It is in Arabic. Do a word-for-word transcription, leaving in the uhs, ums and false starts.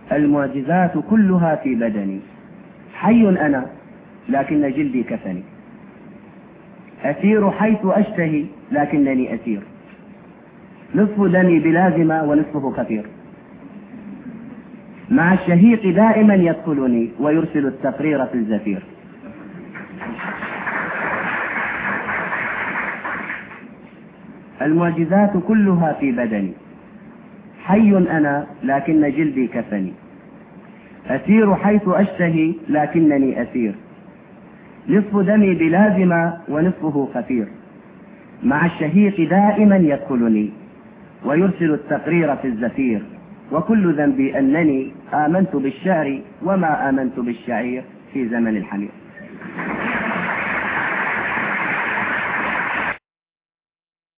المعجزات كلها في بدني، حي أنا لكن جلدي كفني، أسير حيث أشتهي لكنني أسير، نصف دمي بلازمة ونصفه خفير، مع الشهيق دائما يدخلني ويرسل التقرير في الزفير. المعجزات كلها في بدني، حي أنا لكن جلدي كفني، أسير حيث أشتهي لكنني أسير، نصف دمي بلازمة ونصفه خفير، مع الشهيق دائما يدخلني ويرسل التقرير في الزفير. وكل ذنبي أنني آمنت بالشعر وما آمنت بالشعير في زمن الحمير.